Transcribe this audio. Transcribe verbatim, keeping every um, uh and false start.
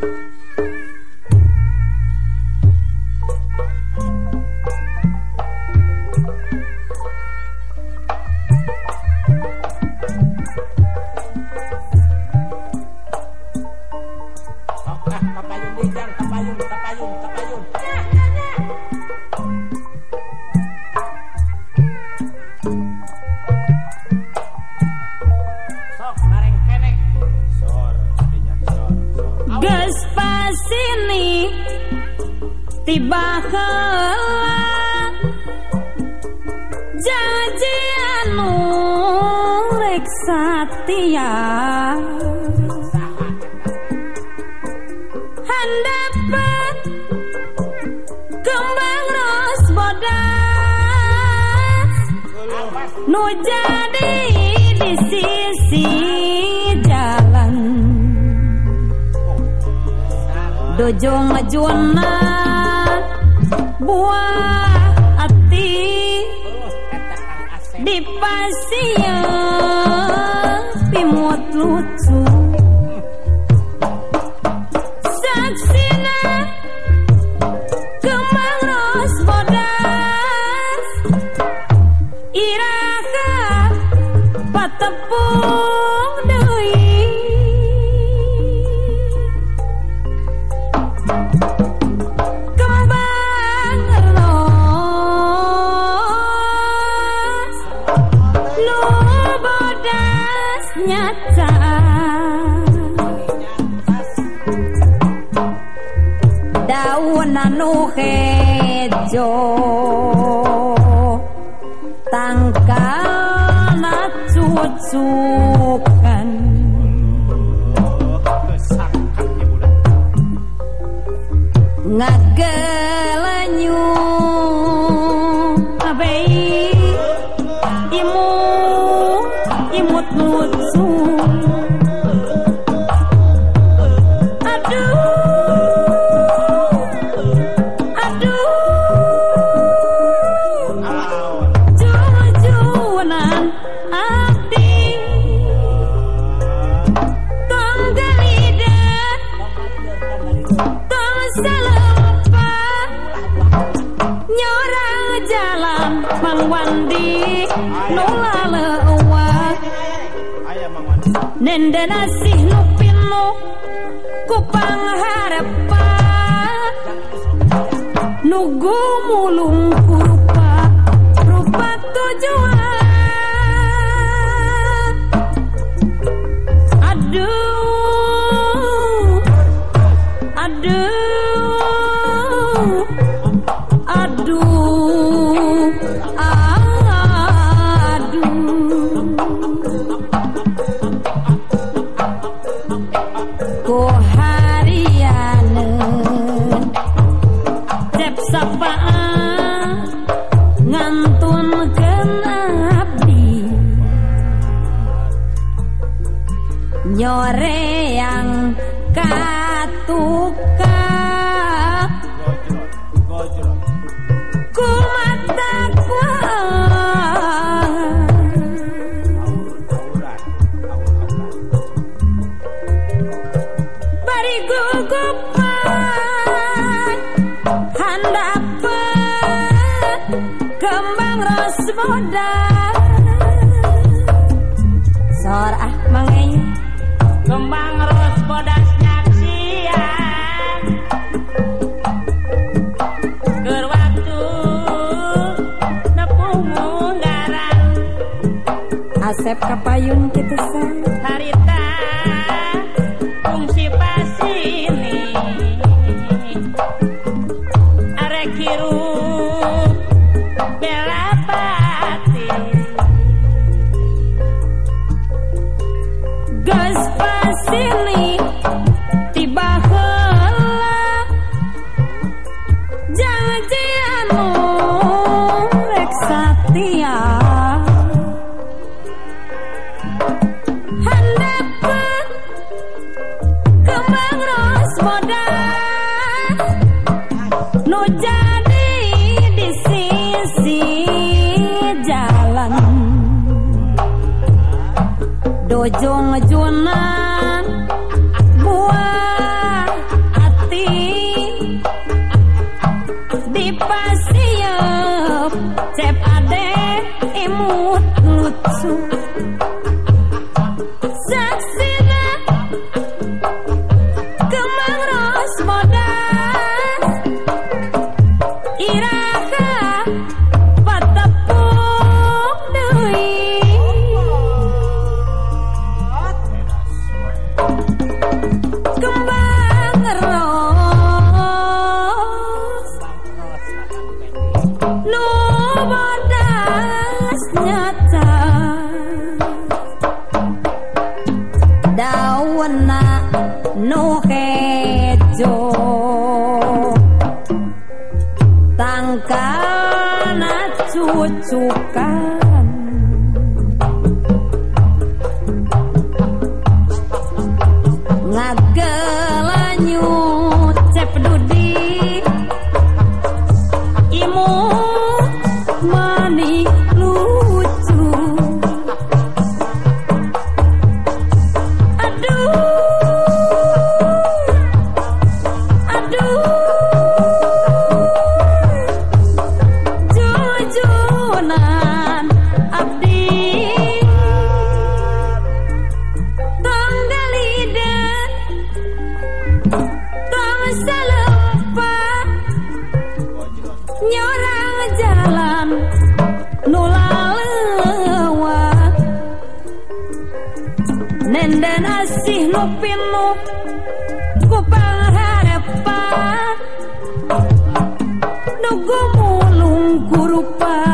tiba heula janji anu rek satia handapan kembang ros bodas nu jadi di sisi jalan dojo ngajuna buah hati di pasien pimut lucu saksina kembang ros bodas iraka patepung deui nyata daun anu hejo tangkana cucukan ngagelanyu abei imu imut lucu aduh aduh jujunan abdi tong galidan tong salempa nyorang jalan Mang Wandi nulalewa nende nasih nupinu kupang harapan nugu mulung rupa rupa tujuan aduh aduh aduh ku harianeun cep sapaan ngantunkeun abdi nyoreang katukang ku mata gugupan handapan kembang ros bodas sor ah mangeng kembang ros bodas nyaksian keur waktu nepung munggaran asep kapayun kitu san harita fungsi pasini arek hirup bela pati gas pasini tiba heula janji anu rek satia handapan kembang ros bodas nu jadi di sisi jalan dojo ngejunan buah wena no hejo tangkana cucukan ngagelanyu cep dudi imu mani lucu aduh aduh jujunan abdi tong dalidan tong salupa nyorang jalan nulalewat nenden asih nupinu ku pangharepan nugu mulung kurupa